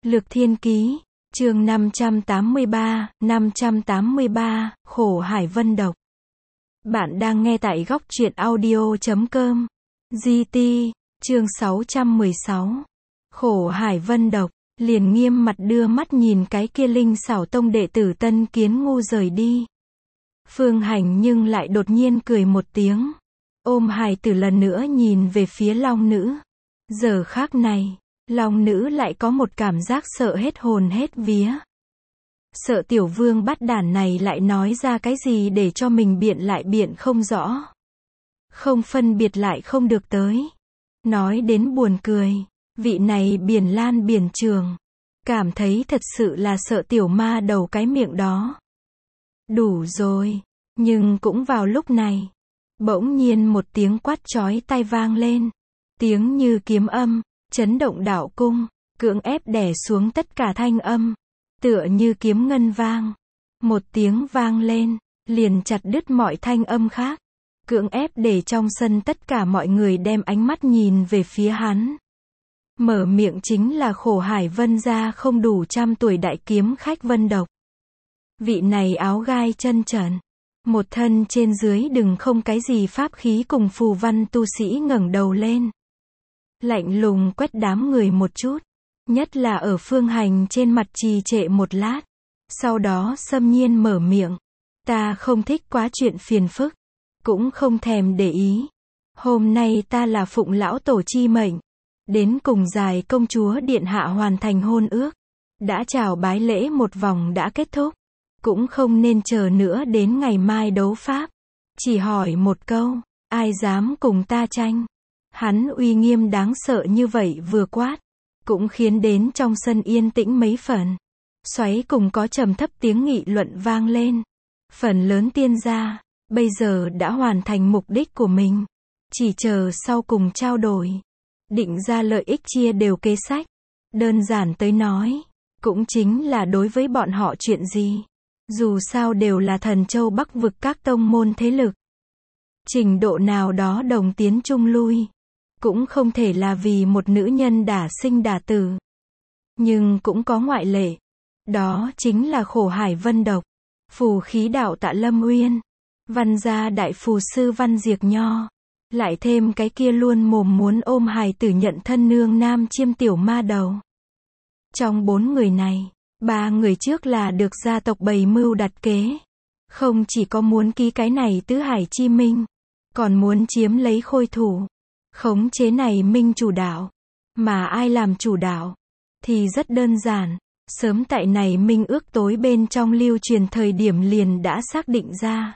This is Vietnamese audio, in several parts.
Lược Thiên Ký, chương 583, Khổ Hải Vân Độc. Bạn đang nghe tại góc truyện audio.com. GT, chương 616. Khổ Hải Vân Độc, liền nghiêm mặt đưa mắt nhìn cái kia linh xảo tông đệ tử Tân Kiến Ngu rời đi. Phương Hành nhưng lại đột nhiên cười một tiếng, ôm hài tử lần nữa nhìn về phía Long Nữ. Giờ khắc này, Long Nữ lại có một cảm giác sợ hết hồn hết vía. Sợ tiểu vương bắt đản này lại nói ra cái gì để cho mình biện lại biện không rõ. Không phân biệt lại không được tới. Nói đến buồn cười, vị này Biển Lan Biển Trường, cảm thấy thật sự là sợ tiểu ma đầu cái miệng đó. Đủ rồi, nhưng cũng vào lúc này, bỗng nhiên một tiếng quát chói tai vang lên. Tiếng như kiếm âm, chấn động đạo cung, cưỡng ép đè xuống tất cả thanh âm, tựa như kiếm ngân vang. Một tiếng vang lên, liền chặt đứt mọi thanh âm khác, cưỡng ép để trong sân tất cả mọi người đem ánh mắt nhìn về phía hắn. Mở miệng chính là Khổ Hải Vân gia không đủ 100 tuổi đại kiếm khách Vân Độc. Vị này áo gai chân trần, một thân trên dưới đừng không cái gì pháp khí cùng phù văn tu sĩ ngẩng đầu lên, lạnh lùng quét đám người một chút, nhất là ở Phương Hành trên mặt trì trệ một lát, sau đó xâm nhiên mở miệng, ta không thích quá chuyện phiền phức, cũng không thèm để ý. Hôm nay ta là phụng lão tổ chi mệnh, đến cùng Dài công chúa điện hạ hoàn thành hôn ước, đã chào bái lễ một vòng đã kết thúc, cũng không nên chờ nữa đến ngày mai đấu pháp. Chỉ hỏi một câu, ai dám cùng ta tranh? Hắn uy nghiêm đáng sợ như vậy vừa quát, cũng khiến đến trong sân yên tĩnh mấy phần. Xoáy cùng có trầm thấp tiếng nghị luận vang lên. Phần lớn tiên gia, bây giờ đã hoàn thành mục đích của mình. Chỉ chờ sau cùng trao đổi. Định ra lợi ích chia đều kế sách. Đơn giản tới nói, cũng chính là đối với bọn họ chuyện gì. Dù sao đều là Thần Châu Bắc vực các tông môn thế lực. Trình độ nào đó đồng tiến chung lui. Cũng không thể là vì một nữ nhân đả sinh đả tử. Nhưng cũng có ngoại lệ. Đó chính là Khổ Hải Vân Độc, phù khí đạo Tạ Lâm Uyên, văn gia đại phù sư Văn Diệt Nho. Lại thêm cái kia luôn mồm muốn ôm hài tử nhận thân nương nam chiêm tiểu ma đầu. Trong 4 người này, 3 người trước là được gia tộc bày mưu đặt kế. Không chỉ có muốn ký cái này tứ hải chi minh, còn muốn chiếm lấy khôi thủ. Khống chế này minh chủ đạo. Mà ai làm chủ đạo? Thì rất đơn giản. Sớm tại này minh ước tối bên trong lưu truyền thời điểm liền đã xác định ra.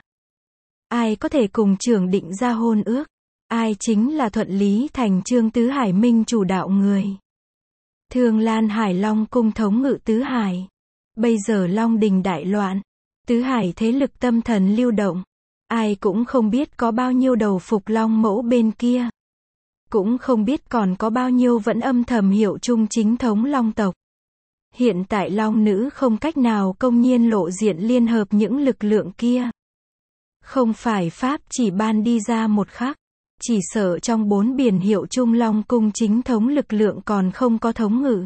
Ai có thể cùng trưởng định ra hôn ước? Ai chính là thuận lý thành chương tứ hải minh chủ đạo người. Thương Lan Hải Long cung thống ngự tứ hải. Bây giờ Long đình đại loạn. Tứ hải thế lực tâm thần lưu động. Ai cũng không biết có bao nhiêu đầu phục long mẫu bên kia. Cũng không biết còn có bao nhiêu vẫn âm thầm hiệu chung chính thống long tộc. Hiện tại Long Nữ không cách nào công nhiên lộ diện liên hợp những lực lượng kia. Không phải pháp chỉ ban đi ra một khắc. Chỉ sợ trong 4 biển hiệu chung Long cung chính thống lực lượng còn không có thống ngự.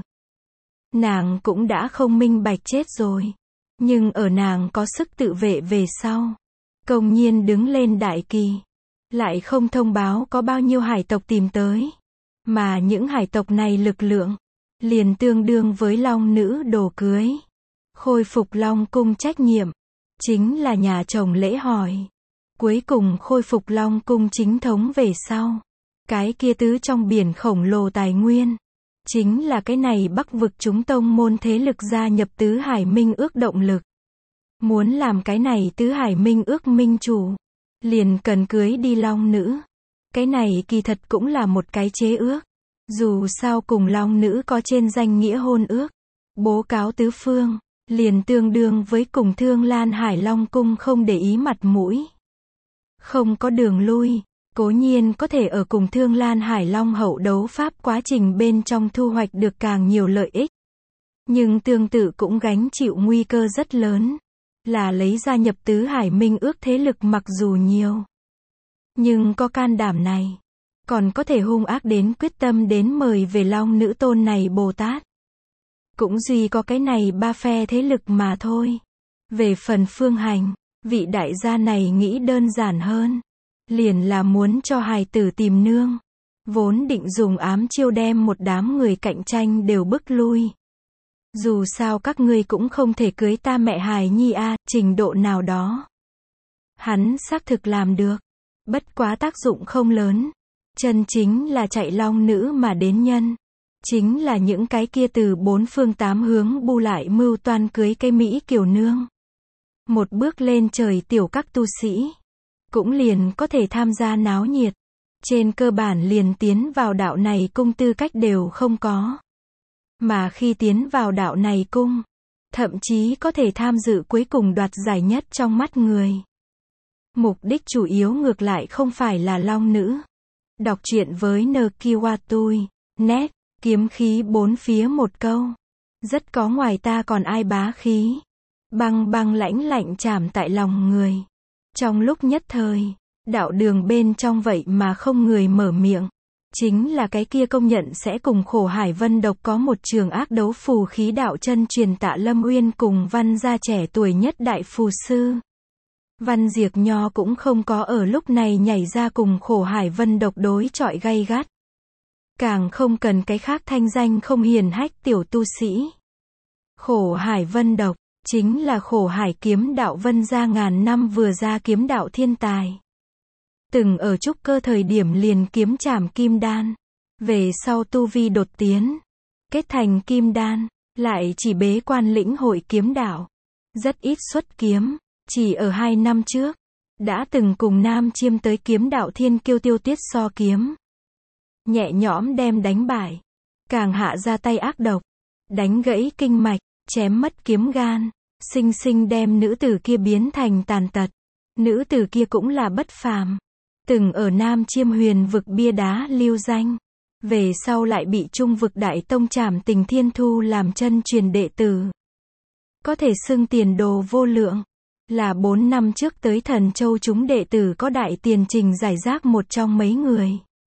Nàng cũng đã không minh bạch chết rồi. Nhưng ở nàng có sức tự vệ về sau. Công nhiên đứng lên đại kỳ. Lại không thông báo có bao nhiêu hải tộc tìm tới. Mà những hải tộc này lực lượng liền tương đương với Long Nữ đồ cưới. Khôi phục Long cung trách nhiệm chính là nhà chồng lễ hỏi. Cuối cùng khôi phục Long cung chính thống về sau. Cái kia tứ trong biển khổng lồ tài nguyên. Chính là cái này Bắc vực chúng tông môn thế lực gia nhập tứ hải minh ước động lực. Muốn làm cái này tứ hải minh ước minh chủ. Liền cần cưới đi Long Nữ. Cái này kỳ thật cũng là một cái chế ước. Dù sao cùng Long Nữ có trên danh nghĩa hôn ước. Bố cáo tứ phương. Liền tương đương với cùng Thương Lan Hải Long cung không để ý mặt mũi. Không có đường lui. Cố nhiên có thể ở cùng Thương Lan Hải Long hậu đấu pháp quá trình bên trong thu hoạch được càng nhiều lợi ích. Nhưng tương tự cũng gánh chịu nguy cơ rất lớn. Là lấy gia nhập tứ hải minh ước thế lực mặc dù nhiều. Nhưng có can đảm này. Còn có thể hung ác đến quyết tâm đến mời về Long Nữ tôn này Bồ Tát. Cũng duy có cái này ba phe thế lực mà thôi. Về phần Phương Hành, vị đại gia này nghĩ đơn giản hơn. Liền là muốn cho hài tử tìm nương. Vốn định dùng ám chiêu đem một đám người cạnh tranh đều bức lui. Dù sao các ngươi cũng không thể cưới ta mẹ hài nhi a, trình độ nào đó. Hắn xác thực làm được. Bất quá tác dụng không lớn. Chân chính là chạy long nữ mà đến nhân. Chính là những cái kia từ bốn phương tám hướng bu lại mưu toan cưới cây Mỹ kiều nương. Một bước lên trời tiểu các tu sĩ. Cũng liền có thể tham gia náo nhiệt. Trên cơ bản liền tiến vào đạo này cung tư cách đều không có. Mà khi tiến vào đạo này cung, thậm chí có thể tham dự cuối cùng đoạt giải nhất trong mắt người. Mục đích chủ yếu ngược lại không phải là long nữ. Đọc truyện với Nkiwatui, net, kiếm khí bốn phía một câu. Rất có ngoài ta còn ai bá khí. Băng băng lãnh lạnh chạm tại lòng người. Trong lúc nhất thời, đạo đường bên trong vậy mà không người mở miệng. Chính là cái kia công nhận sẽ cùng Khổ Hải Vân Độc có một trường ác đấu phù khí đạo chân truyền Tạ Lâm Uyên cùng Văn gia trẻ tuổi nhất đại phù sư. Văn Diệp Nho cũng không có ở lúc này nhảy ra cùng Khổ Hải Vân Độc đối chọi gay gắt. Càng không cần cái khác thanh danh không hiền hách tiểu tu sĩ. Khổ Hải Vân Độc, chính là Khổ Hải kiếm đạo Vân gia ngàn năm vừa ra kiếm đạo thiên tài. Từng ở trúc cơ thời điểm liền kiếm trảm kim đan. Về sau tu vi đột tiến. Kết thành kim đan, lại chỉ bế quan lĩnh hội kiếm đạo. Rất ít xuất kiếm, chỉ ở 2 năm trước. Đã từng cùng Nam Chiêm tới kiếm đạo thiên kiêu Tiêu Tiết so kiếm. Nhẹ nhõm đem đánh bại. Càng hạ ra tay ác độc. Đánh gãy kinh mạch, chém mất kiếm gan. Sinh sinh đem nữ tử kia biến thành tàn tật. Nữ tử kia cũng là bất phàm. Từng ở Nam Chiêm huyền vực bia đá lưu danh. Về sau lại bị Trung vực Đại Tông Trảm Tình Thiên thu làm chân truyền đệ tử. Có thể xưng tiền đồ vô lượng. Là 4 năm trước tới Thần Châu chúng đệ tử có đại tiền trình giải rác một trong mấy người.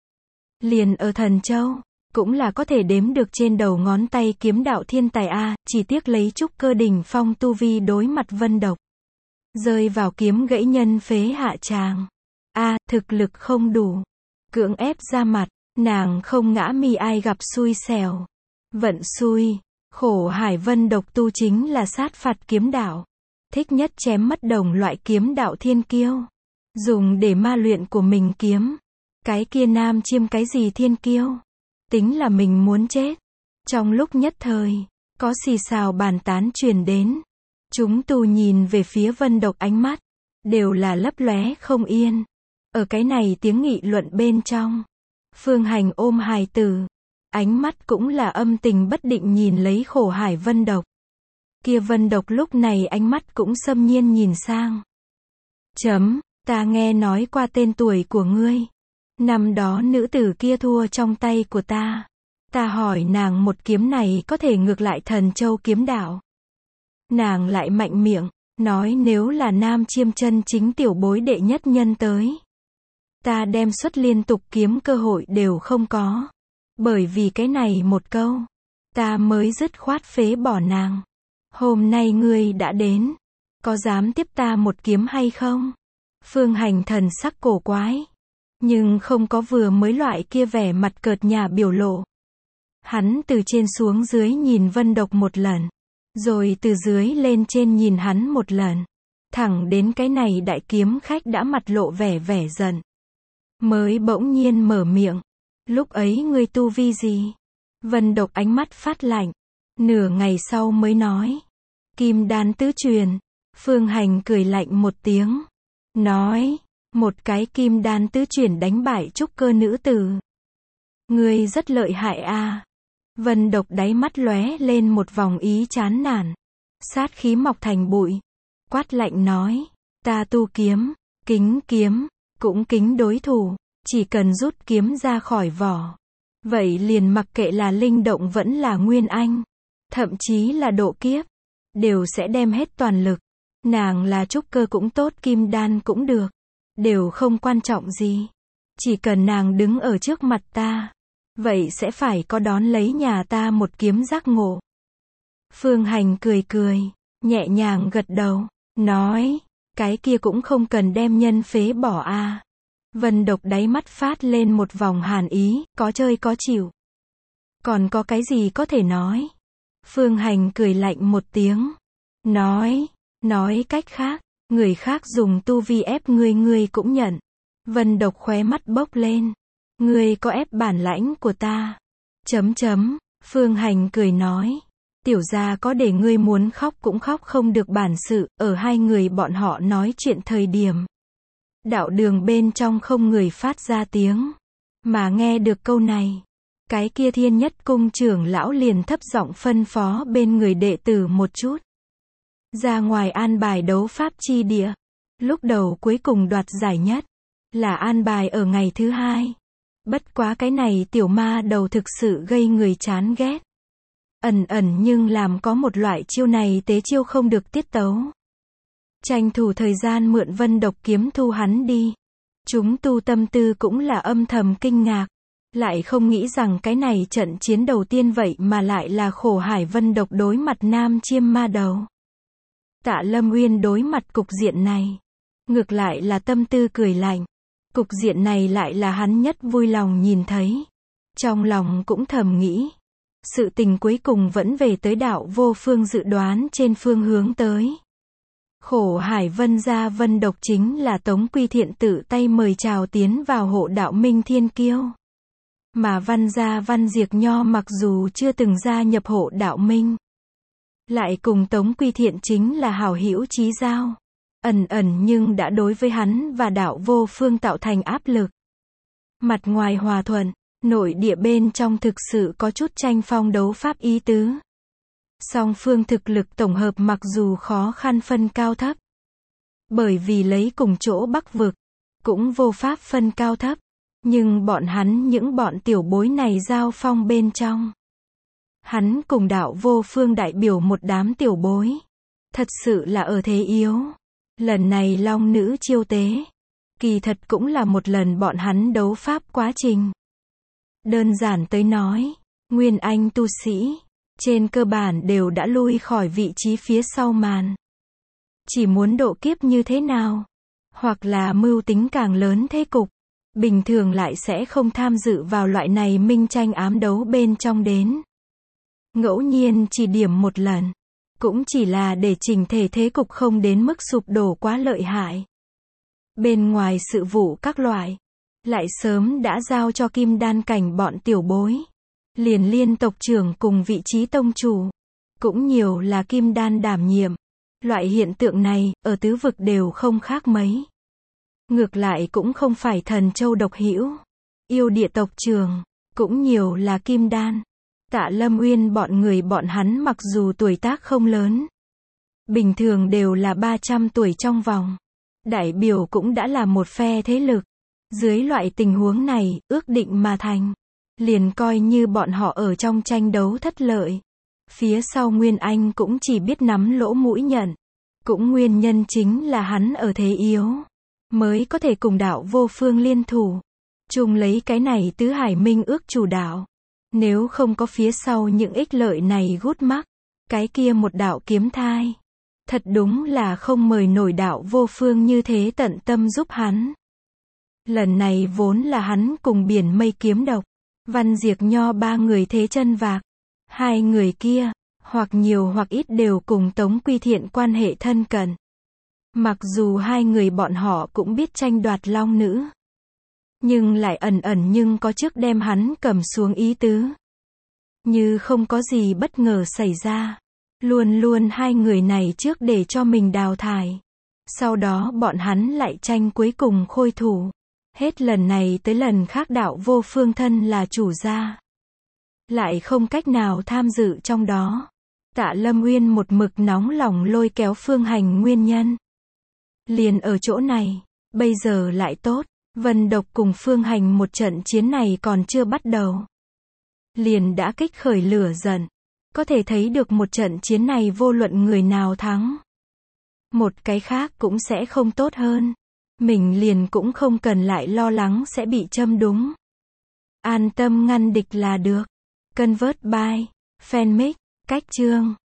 Liền ở Thần Châu, cũng là có thể đếm được trên đầu ngón tay kiếm đạo thiên tài a, chỉ tiếc lấy trúc cơ đỉnh phong tu vi đối mặt Vân Độc. Rơi vào kiếm gãy nhân phế hạ tràng. A, thực lực không đủ. Cưỡng ép ra mặt, nàng không ngã mi ai gặp xui xẻo. Vận xui, Khổ Hải Vân Độc tu chính là sát phạt kiếm đạo. Thích nhất chém mất đồng loại kiếm đạo thiên kiêu. Dùng để ma luyện của mình kiếm. Cái kia Nam Chiêm cái gì thiên kiêu. Tính là mình muốn chết. Trong lúc nhất thời, có xì xào bàn tán truyền đến. Chúng tu nhìn về phía Vân Độc ánh mắt. Đều là lấp lóe không yên. Ở cái này tiếng nghị luận bên trong. Phương Hành ôm hài tử. Ánh mắt cũng là âm tình bất định nhìn lấy Khổ Hải Vân Độc. Kia Vân Độc lúc này ánh mắt cũng xâm nhiên nhìn sang. Ta nghe nói qua tên tuổi của ngươi. Năm đó nữ tử kia thua trong tay của ta. Ta hỏi nàng một kiếm này có thể ngược lại Thần Châu kiếm đạo. Nàng lại mạnh miệng, nói nếu là Nam Chiêm chân chính tiểu bối đệ nhất nhân tới. Ta đem xuất liên tục kiếm cơ hội đều không có. Bởi vì cái này một câu, ta mới dứt khoát phế bỏ nàng. Hôm nay ngươi đã đến, có dám tiếp ta một kiếm hay không? Phương Hành thần sắc cổ quái, nhưng không có vừa mới loại kia vẻ mặt cợt nhả biểu lộ. Hắn từ trên xuống dưới nhìn Vân Độc một lần, rồi từ dưới lên trên nhìn hắn một lần. Thẳng đến cái này đại kiếm khách đã mặt lộ vẻ giận. Mới bỗng nhiên mở miệng. Lúc ấy ngươi tu vi gì? Vân Độc ánh mắt phát lạnh. Nửa ngày sau mới nói. Kim đan tứ truyền. Phương Hành cười lạnh một tiếng. Nói. Một cái kim đan tứ truyền đánh bại trúc cơ nữ tử. Ngươi rất lợi hại a. Vân Độc đáy mắt lóe lên một vòng ý chán nản. Sát khí mọc thành bụi. Quát lạnh nói. Ta tu kiếm. Kính kiếm. Cũng kính đối thủ. Chỉ cần rút kiếm ra khỏi vỏ. Vậy liền mặc kệ là linh động vẫn là nguyên anh. Thậm chí là độ kiếp. Đều sẽ đem hết toàn lực. Nàng là trúc cơ cũng tốt, kim đan cũng được. Đều không quan trọng gì. Chỉ cần nàng đứng ở trước mặt ta. Vậy sẽ phải có đón lấy nhà ta một kiếm giác ngộ. Phương Hành cười cười, nhẹ nhàng gật đầu, nói, cái kia cũng không cần đem nhân phế bỏ a. Vân Độc đáy mắt phát lên một vòng hàn ý, có chơi có chịu. Còn có cái gì có thể nói? Phương Hành cười lạnh một tiếng, nói cách khác, người khác dùng tu vi ép ngươi cũng nhận. Vân Độc khóe mắt bốc lên, ngươi có ép bản lãnh của ta? Phương Hành cười nói, tiểu gia có để ngươi muốn khóc cũng khóc không được bản sự. Ở hai người bọn họ nói chuyện thời điểm, đạo đường bên trong không người phát ra tiếng, mà nghe được câu này, cái kia Thiên Nhất Cung trưởng lão liền thấp giọng phân phó bên người đệ tử một chút, ra ngoài an bài đấu pháp chi địa. Lúc đầu cuối cùng đoạt giải nhất là an bài ở ngày thứ hai. Bất quá cái này tiểu ma đầu thực sự gây người chán ghét. Ẩn nhưng làm có một loại chiêu này tế chiêu không được tiết tấu. Tranh thủ thời gian mượn Vân Độc kiếm thu hắn đi. Chúng tu tâm tư cũng là âm thầm kinh ngạc. Lại không nghĩ rằng cái này trận chiến đầu tiên vậy mà lại là Khổ Hải Vân Độc đối mặt Nam Chiêm ma đầu. Tạ Lâm Uyên đối mặt cục diện này, ngược lại là tâm tư cười lạnh. Cục diện này lại là hắn nhất vui lòng nhìn thấy. Trong lòng cũng thầm nghĩ, sự tình cuối cùng vẫn về tới đạo vô phương dự đoán trên phương hướng tới. Khổ Hải Vân gia Vân Độc chính là Tống Quy Thiện tự tay mời chào tiến vào hộ đạo Minh Thiên Kiêu. Mà Văn gia Văn Diệc Nho mặc dù chưa từng gia nhập hộ đạo Minh, lại cùng Tống Quy Thiện chính là hảo hữu chí giao. Ẩn nhưng đã đối với hắn và đạo vô phương tạo thành áp lực. Mặt ngoài hòa thuận, nội địa bên trong thực sự có chút tranh phong đấu pháp ý tứ. Song phương thực lực tổng hợp mặc dù khó khăn phân cao thấp. Bởi vì lấy cùng chỗ Bắc vực, cũng vô pháp phân cao thấp. Nhưng bọn hắn những bọn tiểu bối này giao phong bên trong. Hắn cùng đạo vô phương đại biểu một đám tiểu bối. Thật sự là ở thế yếu. Lần này long nữ chiêu tế, kỳ thật cũng là một lần bọn hắn đấu pháp quá trình. Đơn giản tới nói, nguyên anh tu sĩ, trên cơ bản đều đã lui khỏi vị trí phía sau màn. Chỉ muốn độ kiếp như thế nào, hoặc là mưu tính càng lớn thế cục, bình thường lại sẽ không tham dự vào loại này minh tranh ám đấu bên trong đến. Ngẫu nhiên chỉ điểm một lần, cũng chỉ là để chỉnh thể thế cục không đến mức sụp đổ quá lợi hại. Bên ngoài sự vụ các loại, lại sớm đã giao cho kim đan cảnh bọn tiểu bối. Liền liên tộc trưởng cùng vị trí tông chủ, cũng nhiều là kim đan đảm nhiệm. Loại hiện tượng này, ở tứ vực đều không khác mấy. Ngược lại cũng không phải thần châu độc hữu. Yêu địa tộc trưởng, cũng nhiều là kim đan. Tạ Lâm Uyên bọn hắn mặc dù tuổi tác không lớn, bình thường đều là 300 tuổi trong vòng. Đại biểu cũng đã là một phe thế lực. Dưới loại tình huống này, ước định mà thành. Liền coi như bọn họ ở trong tranh đấu thất lợi. Phía sau Nguyên Anh cũng chỉ biết nắm lỗ mũi nhận. Cũng nguyên nhân chính là hắn ở thế yếu, mới có thể cùng đạo vô phương liên thủ. Chung lấy cái này tứ hải minh ước chủ đạo. Nếu không có phía sau những ích lợi này gút mắc, cái kia một đạo kiếm thai. Thật đúng là không mời nổi đạo vô phương như thế tận tâm giúp hắn. Lần này vốn là hắn cùng biển mây kiếm độc, Văn Diệc Nho ba người thế chân vạc. Hai người kia, hoặc nhiều hoặc ít đều cùng Tống Quy Thiện quan hệ thân cận. Mặc dù hai người bọn họ cũng biết tranh đoạt long nữ, nhưng lại ẩn nhưng có trước đem hắn cầm xuống ý tứ. Như không có gì bất ngờ xảy ra. Luôn hai người này trước để cho mình đào thải. Sau đó bọn hắn lại tranh cuối cùng khôi thủ. Hết lần này tới lần khác đạo vô phương thân là chủ gia, lại không cách nào tham dự trong đó. Tạ Lâm Uyên một mực nóng lòng lôi kéo Phương Hành nguyên nhân. Liền ở chỗ này, bây giờ lại tốt. Vân Độc cùng Phương Hành một trận chiến này còn chưa bắt đầu, liền đã kích khởi lửa giận. Có thể thấy được một trận chiến này vô luận người nào thắng, một cái khác cũng sẽ không tốt hơn. Mình liền cũng không cần lại lo lắng sẽ bị châm đúng. An tâm ngăn địch là được. Convert by Fanmic, cách chương.